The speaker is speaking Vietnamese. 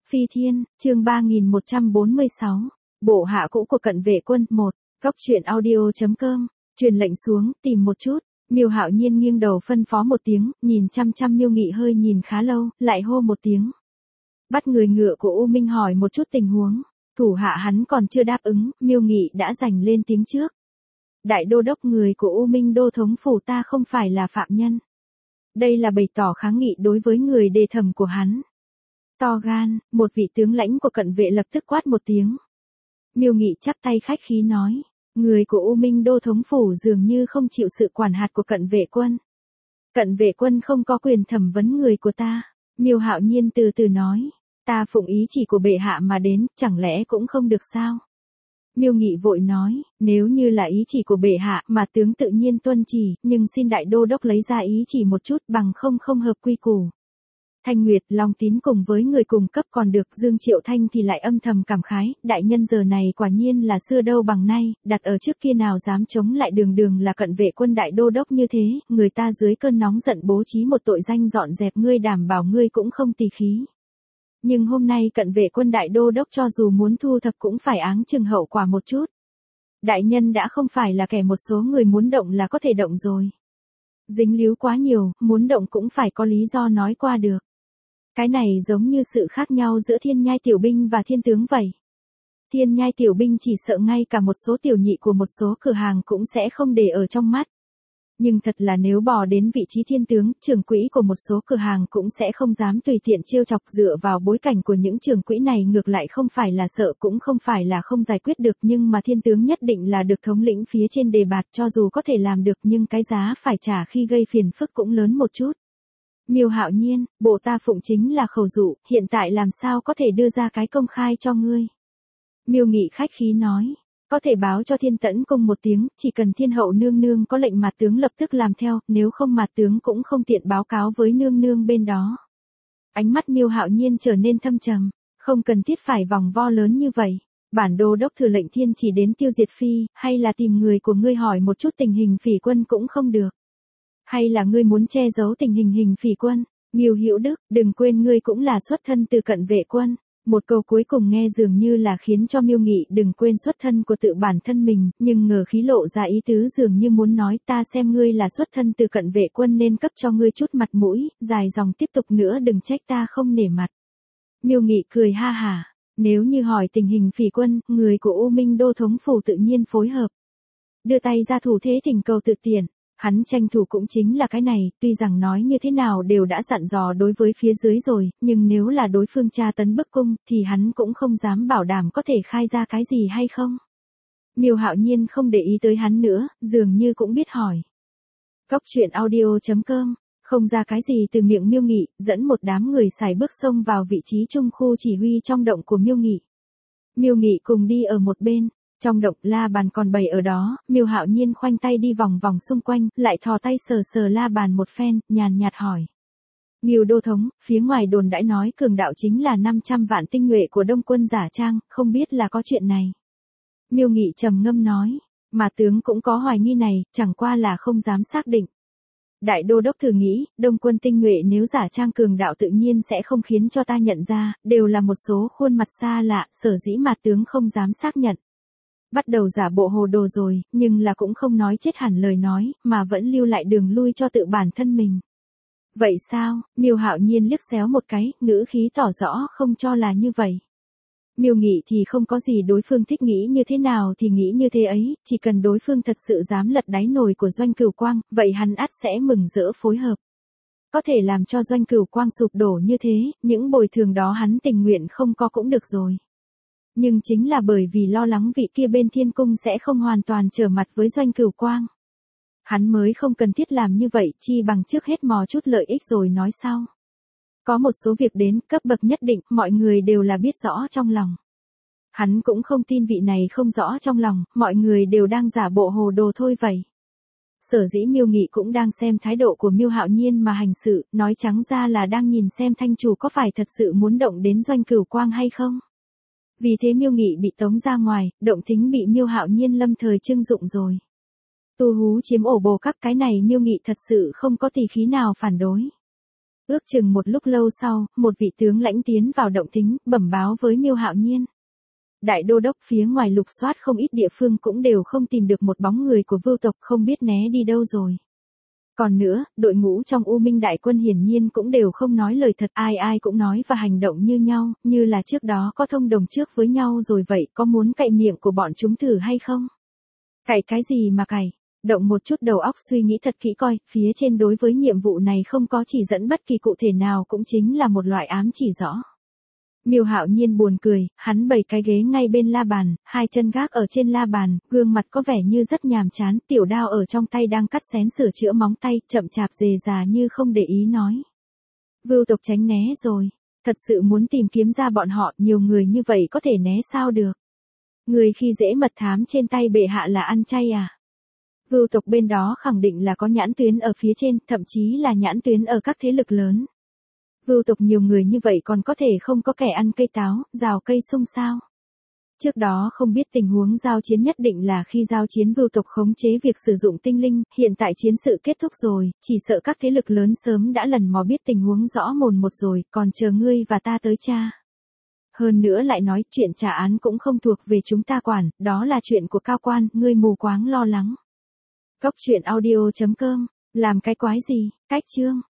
Phi Thiên, chương 3146, bộ hạ cũ của cận vệ quân 1, góc truyện audio.com, truyền lệnh xuống, tìm một chút. Miêu Hạo Nhiên nghiêng đầu phân phó một tiếng, nhìn chăm chăm Miêu Nghị hơi nhìn khá lâu, lại hô một tiếng. Bắt người ngựa của U Minh hỏi một chút tình huống, thủ hạ hắn còn chưa đáp ứng, Miêu Nghị đã giành lên tiếng trước. Đại đô đốc, người của U Minh đô thống phủ ta không phải là phạm nhân. Đây là bày tỏ kháng nghị đối với người đề thẩm của hắn. To gan, một vị tướng lãnh của cận vệ lập tức quát một tiếng. Miêu Nghị chắp tay khách khí nói, người của U Minh đô thống phủ dường như không chịu sự quản hạt của cận vệ quân. Cận vệ quân không có quyền thẩm vấn người của ta. Miêu Hạo Nhiên từ từ nói, ta phụng ý chỉ của bệ hạ mà đến, chẳng lẽ cũng không được sao? Miêu Nghị vội nói, nếu như là ý chỉ của bệ hạ mà tướng tự nhiên tuân chỉ, nhưng xin đại đô đốc lấy ra ý chỉ một chút, bằng không hợp quy củ. Thanh Nguyệt, Long Tín cùng với người cùng cấp còn được, Dương Triệu Thanh thì lại âm thầm cảm khái, đại nhân giờ này quả nhiên là xưa đâu bằng nay, đặt ở trước kia nào dám chống lại, đường là cận vệ quân đại đô đốc như thế, người ta dưới cơn nóng giận bố trí một tội danh dọn dẹp ngươi, đảm bảo ngươi cũng không tỳ khí. Nhưng hôm nay cận vệ quân đại đô đốc cho dù muốn thu thập cũng phải áng chừng hậu quả một chút. Đại nhân đã không phải là kẻ một số người muốn động là có thể động rồi. Dính líu quá nhiều, muốn động cũng phải có lý do nói qua được. Cái này giống như sự khác nhau giữa thiên nhai tiểu binh và thiên tướng vậy. Thiên nhai tiểu binh chỉ sợ ngay cả một số tiểu nhị của một số cửa hàng cũng sẽ không để ở trong mắt. Nhưng thật là nếu bò đến vị trí thiên tướng, trưởng quỹ của một số cửa hàng cũng sẽ không dám tùy tiện trêu chọc, dựa vào bối cảnh của những trưởng quỹ này ngược lại không phải là sợ cũng không phải là không giải quyết được, nhưng mà thiên tướng nhất định là được thống lĩnh phía trên đề bạt, cho dù có thể làm được nhưng cái giá phải trả khi gây phiền phức cũng lớn một chút. Miêu Hạo Nhiên, bộ ta phụng chính là khẩu dụ, hiện tại làm sao có thể đưa ra cái công khai cho ngươi. Miêu Nghị khách khí nói, có thể báo cho Thiên Tẫn cung một tiếng, chỉ cần thiên hậu nương nương có lệnh mạt tướng lập tức làm theo, nếu không mạt tướng cũng không tiện báo cáo với nương nương bên đó. Ánh mắt Miêu Hạo Nhiên trở nên thâm trầm, không cần thiết phải vòng vo lớn như vậy. Bản đô đốc thử lệnh thiên chỉ đến tiêu diệt phi, hay là tìm người của ngươi hỏi một chút tình hình phỉ quân cũng không được. Hay là ngươi muốn che giấu tình hình phỉ quân? Ngưu Hữu Đức, đừng quên ngươi cũng là xuất thân từ cận vệ quân. Một câu cuối cùng nghe dường như là khiến cho Miêu Nghị đừng quên xuất thân của tự bản thân mình, nhưng ngờ khí lộ ra ý tứ dường như muốn nói, ta xem ngươi là xuất thân từ cận vệ quân nên cấp cho ngươi chút mặt mũi, dài dòng tiếp tục nữa đừng trách ta không nể mặt. Miêu Nghị cười ha hả, nếu như hỏi tình hình phỉ quân, người của U Minh đô thống phủ tự nhiên phối hợp. Đưa tay ra thủ thế thỉnh cầu tự tiện. Hắn tranh thủ cũng chính là cái này, tuy rằng nói như thế nào đều đã dặn dò đối với phía dưới rồi, nhưng nếu là đối phương tra tấn bức cung, thì hắn cũng không dám bảo đảm có thể khai ra cái gì hay không. Miêu Hạo Nhiên không để ý tới hắn nữa, dường như cũng biết hỏi. Góc truyện audio.com, không ra cái gì từ miệng Miêu Nghị, dẫn một đám người sải bước xông vào vị trí trung khu chỉ huy trong động của Miêu Nghị. Miêu Nghị cùng đi ở một bên. Trong động la bàn còn bày ở đó, Miêu Hạo Nhiên khoanh tay đi vòng vòng xung quanh, lại thò tay sờ la bàn một phen, nhàn nhạt hỏi. Ngưu đô thống, phía ngoài đồn đãi nói cường đạo chính là 500 vạn tinh nhuệ của Đông quân Giả Trang, không biết là có chuyện này. Miêu Nghị trầm ngâm nói, mà tướng cũng có hoài nghi này, chẳng qua là không dám xác định. Đại đô đốc thử nghĩ, Đông quân tinh nhuệ nếu Giả Trang cường đạo tự nhiên sẽ không khiến cho ta nhận ra, đều là một số khuôn mặt xa lạ, sở dĩ mà tướng không dám xác nhận. Bắt đầu giả bộ hồ đồ rồi, nhưng là cũng không nói chết hẳn lời nói, mà vẫn lưu lại đường lui cho tự bản thân mình. Vậy sao? Miêu Hạo Nhiên liếc xéo một cái, ngữ khí tỏ rõ không cho là như vậy. Miêu Nghị thì không có gì, đối phương thích nghĩ như thế nào thì nghĩ như thế ấy, chỉ cần đối phương thật sự dám lật đáy nồi của Doanh Cửu Quang, vậy hắn ắt sẽ mừng rỡ phối hợp. Có thể làm cho Doanh Cửu Quang sụp đổ như thế, những bồi thường đó hắn tình nguyện không có cũng được rồi. Nhưng chính là bởi vì lo lắng vị kia bên thiên cung sẽ không hoàn toàn trở mặt với Doanh Cửu Quang. Hắn mới không cần thiết làm như vậy, chi bằng trước hết mò chút lợi ích rồi nói sau. Có một số việc đến cấp bậc nhất định, mọi người đều là biết rõ trong lòng. Hắn cũng không tin vị này không rõ trong lòng, mọi người đều đang giả bộ hồ đồ thôi vậy. Sở dĩ Miêu Nghị cũng đang xem thái độ của Miêu Hạo Nhiên mà hành sự, nói trắng ra là đang nhìn xem thanh chủ có phải thật sự muốn động đến Doanh Cửu Quang hay không. Vì thế Miêu Nghị bị tống ra ngoài, động thính bị Miêu Hạo Nhiên lâm thời trưng dụng rồi. Tu hú chiếm ổ bồ các, cái này Miêu Nghị thật sự không có tỳ khí nào phản đối. Ước chừng một lúc lâu sau, một vị tướng lãnh tiến vào động thính, bẩm báo với Miêu Hạo Nhiên. Đại đô đốc phía ngoài lục soát không ít địa phương cũng đều không tìm được một bóng người của Vưu tộc, không biết né đi đâu rồi. Còn nữa, đội ngũ trong U Minh đại quân hiển nhiên cũng đều không nói lời thật, ai ai cũng nói và hành động như nhau, như là trước đó có thông đồng trước với nhau rồi vậy, có muốn cậy miệng của bọn chúng thử hay không? Cậy cái gì mà cậy? Động một chút đầu óc suy nghĩ thật kỹ coi, phía trên đối với nhiệm vụ này không có chỉ dẫn bất kỳ cụ thể nào, cũng chính là một loại ám chỉ rõ. Miêu Hạo Nhiên buồn cười, hắn bày cái ghế ngay bên la bàn, hai chân gác ở trên la bàn, gương mặt có vẻ như rất nhàm chán, tiểu đao ở trong tay đang cắt xén sửa chữa móng tay, chậm chạp dề dà như không để ý nói. Vưu tộc tránh né rồi, thật sự muốn tìm kiếm ra bọn họ, nhiều người như vậy có thể né sao được. Người khi dễ mật thám trên tay bệ hạ là ăn chay à? Vưu tộc bên đó khẳng định là có nhãn tuyến ở phía trên, thậm chí là nhãn tuyến ở các thế lực lớn. Vưu tộc nhiều người như vậy còn có thể không có kẻ ăn cây táo, rào cây sung sao? Trước đó không biết tình huống giao chiến, nhất định là khi giao chiến Vưu tộc khống chế việc sử dụng tinh linh, hiện tại chiến sự kết thúc rồi, chỉ sợ các thế lực lớn sớm đã lần mò biết tình huống rõ mồn một rồi, còn chờ ngươi và ta tới tra. Hơn nữa lại nói, chuyện trả án cũng không thuộc về chúng ta quản, đó là chuyện của cao quan, ngươi mù quáng lo lắng. Góc truyện audio.com, làm cái quái gì, cách chương.